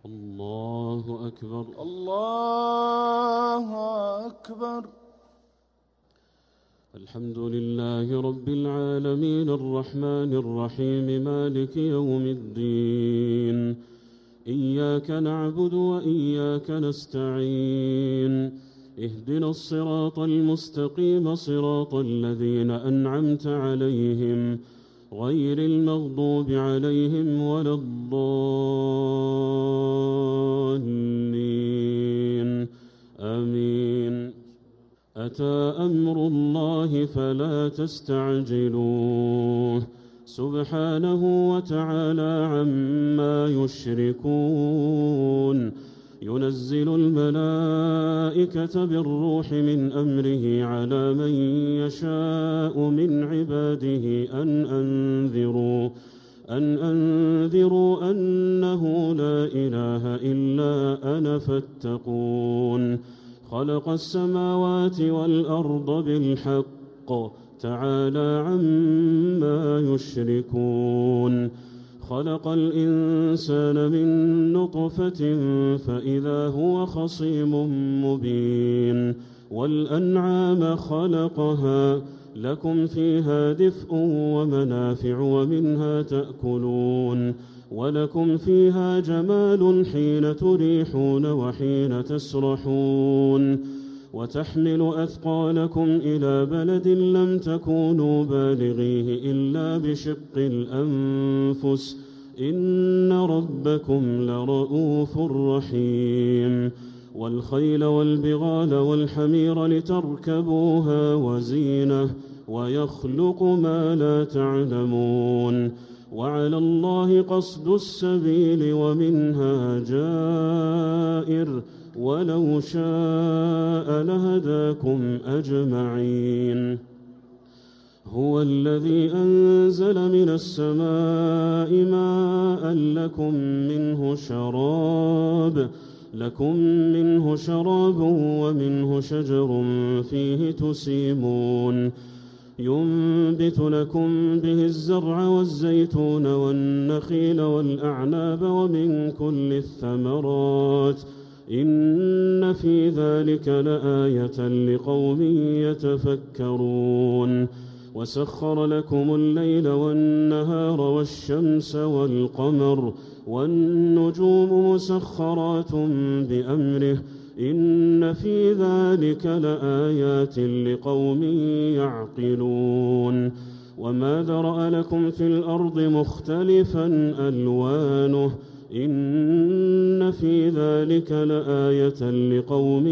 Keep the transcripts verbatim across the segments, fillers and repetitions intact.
الله أكبر. الله أكبر. الحمد لله رب العالمين الرحمن الرحيم مالك يوم الدين. إياك نعبد وإياك نستعين. اهدنا الصراط المستقيم صراط الذين أنعمت عليهم غير المغضوب عليهم ولا الضالين آمين. أتى أمر الله فلا تستعجلوه سبحانه وتعالى عما يشركون. ينزل الملائكة بالروح من أمره على من يشاء من عباده أن أنذروا أن أنذروا أنه لا إله إلا أنا فاتقون. خلق السماوات والأرض بالحق تعالى عما يشركون. خلق الإنسان من نطفة فإذا هو خصيم مبين. والأنعام خلقها لكم فيها دفء ومنافع ومنها تأكلون ولكم فيها جمال حين تريحون وحين تسرحون. وتحمل أثقالكم إلى بلد لم تكونوا بالغيه إلا بشق الأنفس إن ربكم لرؤوف رحيم. والخيل والبغال والحمير لتركبوها وزينة ويخلق ما لا تعلمون. وعلى الله قصد السبيل ومنها جائر ولو شاء لهداكم أجمعين. هو الذي أنزل من السماء ماء لكم منه شراب لكم منه شراب ومنه شجر فيه تسيمون. ينبت لكم به الزرع والزيتون والنخيل والأعناب ومن كل الثمرات إن في ذلك لآية لقوم يتفكرون. وسخر لكم الليل والنهار والشمس والقمر والنجوم مسخرات بأمره إن في ذلك لآيات لقوم يعقلون. وما ذرأ لكم في الأرض مختلفا ألوانه إن في ذلك لآية لقوم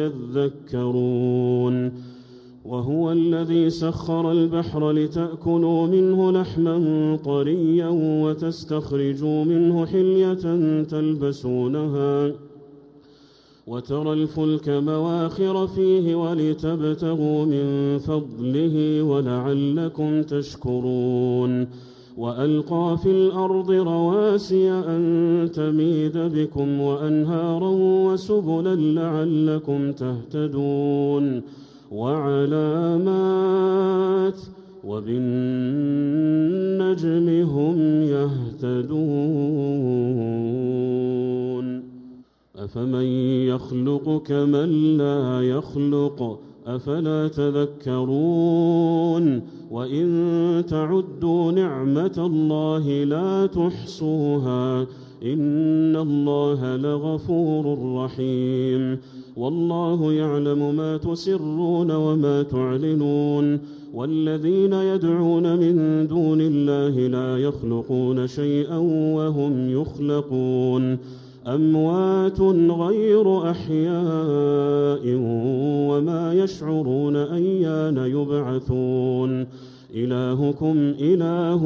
يذكرون. وهو الذي سخر البحر لتأكلوا منه لحما طريا وتستخرجوا منه حلية تلبسونها وترى الفلك مواخر فيه ولتبتغوا من فضله ولعلكم تشكرون. وألقى في الأرض رواسي أن تميد بكم وأنهارا وسبلا لعلكم تهتدون. وعلامات وبالنجم هم يهتدون. أفمن يخلق كمن لا يخلق أفلا تذكرون. وإن تعدوا نعمة الله لا تحصوها إن الله لغفور رحيم. والله يعلم ما تسرون وما تعلنون. والذين يدعون من دون الله لا يخلقون شيئا وهم يخلقون. أموات غير أحياء وما يشعرون أيان يبعثون. إلهكم إله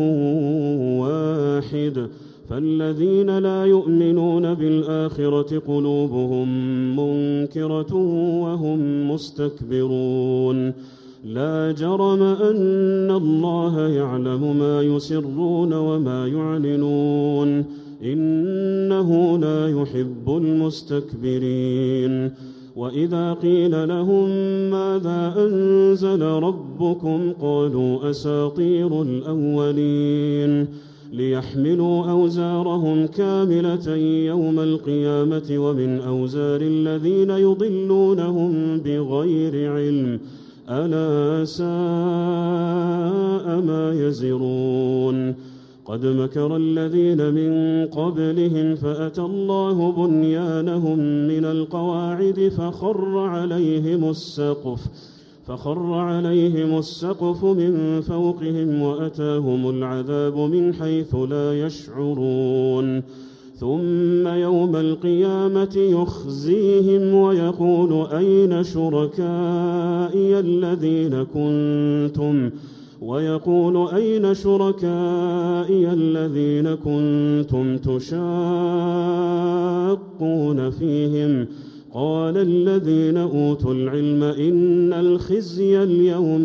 واحد فالذين لا يؤمنون بالآخرة قلوبهم منكرة وهم مستكبرون. لا جرم أن الله يعلم ما يسرون وما يعلنون إنه لا يحب المستكبرين. وإذا قيل لهم ماذا أنزل ربكم قالوا أساطير الأولين ليحملوا أوزارهم كاملة يوم القيامة ومن أوزار الذين يضلونهم بغير علم ألا ساء ما يزرون قد مكر الذين من قبلهم فأتى الله بنيانهم من القواعد فخر عليهم السقف فخر عليهم السقف من فوقهم وأتاهم العذاب من حيث لا يشعرون ثم يوم القيامة يخزيهم ويقول أين شركائي الذين كنتم ويقول أين شركائي الذين كنتم تشاقون فيهم قال الذين أوتوا العلم إن الخزي اليوم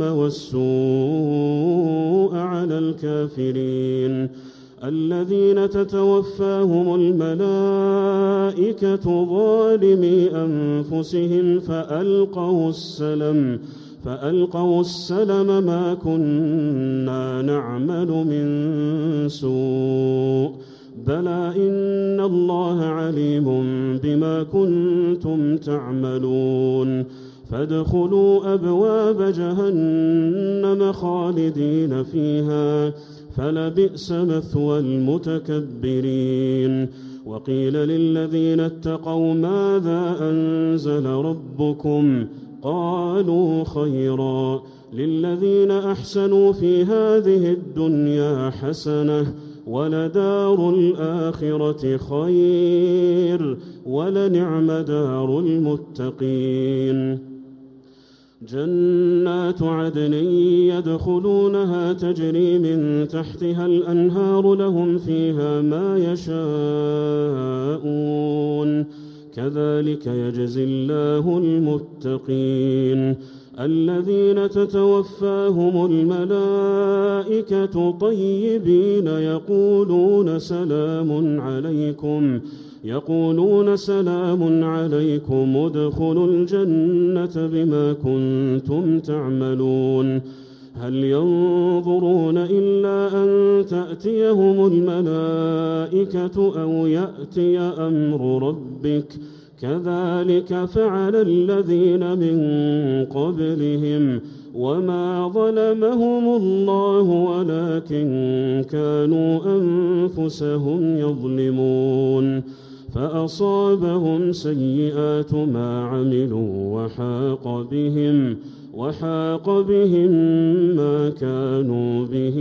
والسوء على الكافرين الذين تتوفاهم الملائكة ظالمي أنفسهم فألقوا السلم فألقوا السلم ما كنا نعمل من سوء بلى إن الله عليم بما كنتم تعملون فادخلوا أبواب جهنم خالدين فيها فلبئس مثوى المتكبرين وقيل للذين اتقوا ماذا أنزل ربكم قالوا خيرا للذين أحسنوا في هذه الدنيا حسنة ولدار الآخرة خير ولنعم دار المتقين جنات عدن يدخلونها تجري من تحتها الأنهار لهم فيها ما يشاءون كذلك يجزي الله المتقين الذين تتوفاهم الملائكة طيبين يقولون سلام عليكم يقولون سلام عليكم ادخلوا الجنة بما كنتم تعملون هل ينظرون إلا أن تأتيهم الملائكة أو يأتي أمر ربك كذلك فعل الذين من قبلهم وما ظلمهم الله ولكن كانوا أنفسهم يظلمون فأصابهم سيئات ما عملوا وحاق بهم وحاق بهم ما كانوا به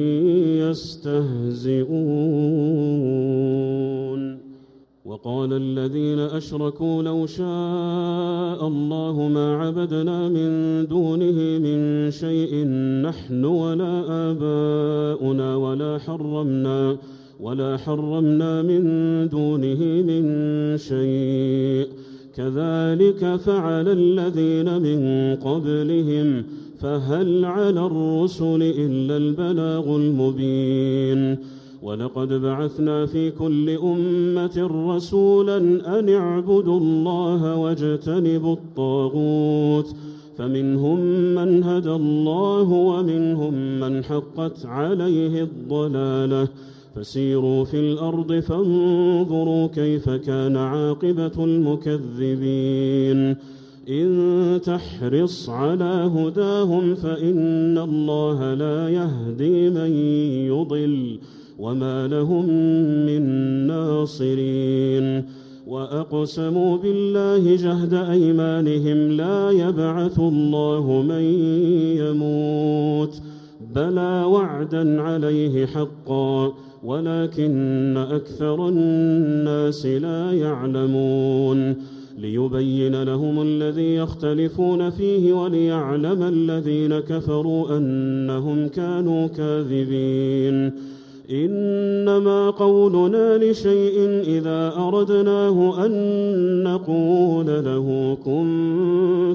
يستهزئون وقال الذين أشركوا لو شاء الله ما عبدنا من دونه من شيء نحن ولا آباؤنا ولا حرمنا ولا حرمنا من دونه من شيء كذلك فعل الذين من قبلهم فهل على الرسل إلا البلاغ المبين ولقد بعثنا في كل أمة رسولا أن اعبدوا الله واجتنبوا الطاغوت فمنهم من هدى الله ومنهم من حقت عليه الضلالة فسيروا في الأرض فانظروا كيف كان عاقبة المكذبين إن تحرص على هداهم فإن الله لا يهدي من يضل وما لهم من ناصرين وأقسموا بالله جهد أيمانهم لا يبعث الله من يموت بلى وعدا عليه حقا ولكن أكثر الناس لا يعلمون ليبين لهم الذي يختلفون فيه وليعلم الذين كفروا أنهم كانوا كاذبين إنما قولنا لشيء إذا أردناه أن نقول له كن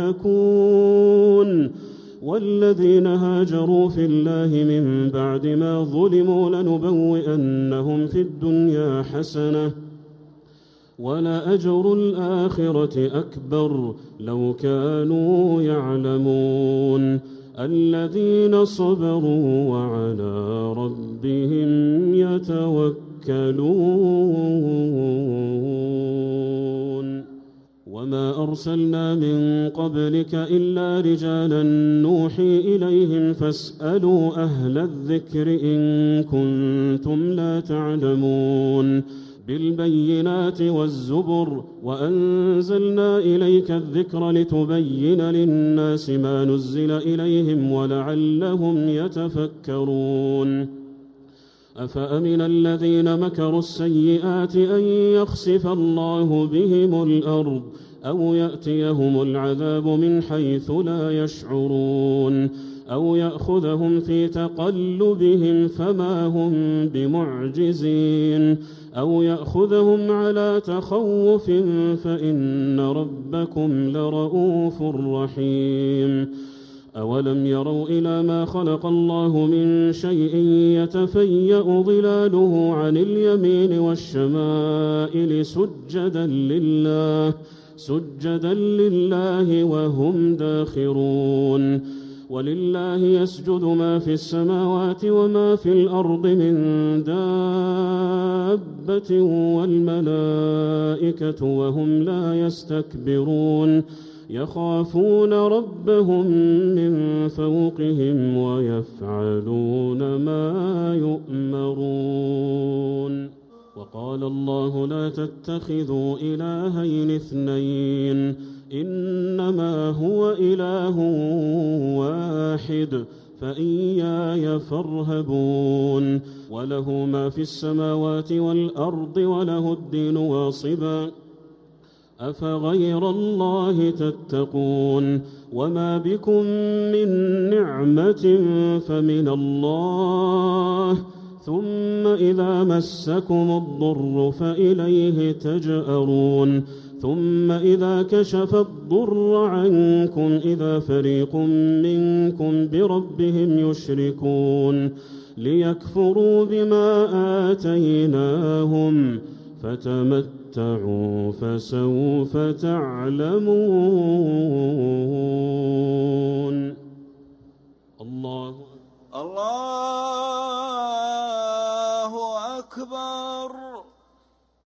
فيكون والذين هاجروا في الله من بعد ما ظلموا لنبوئنهم في الدنيا حسنة ولأجر الآخرة أكبر لو كانوا يعلمون الذين صبروا وعلى ربهم يتوكلون وما أرسلنا من قبلك إلا رجالا نوحي إليهم فاسألوا أهل الذكر إن كنتم لا تعلمون بالبينات والزبر وأنزلنا إليك الذكر لتبين للناس ما نزل إليهم ولعلهم يتفكرون أفأمن الذين مكروا السيئات أن يخسف الله بهم الأرض أو يأتيهم العذاب من حيث لا يشعرون أو يأخذهم في تقلبهم فما هم بمعجزين أو يأخذهم على تخوف فإن ربكم لرؤوف رحيم أولم يروا إلى ما خلق الله من شيء يتفيأ ظلاله عن اليمين والشمائل سجدا لله سجدا لله وهم داخرون ولله يسجد ما في السماوات وما في الأرض من دابة والملائكة وهم لا يستكبرون يخافون ربهم من فوقهم ويفعلون ما يؤمرون وقال الله لا تتخذوا إلهين اثنين إنما هو إله واحد فإياي فارهبون وله ما في السماوات والأرض وله الدين واصبا أفغير الله تتقون وما بكم من نعمة فمن الله ثم إذا مسكم الضر فإليه تجأرون ثم إذا كشف الضر عنكم إذا فريق منكم بربهم يشركون ليكفروا بما آتيناهم فتمتعوا فسوف تعلمون.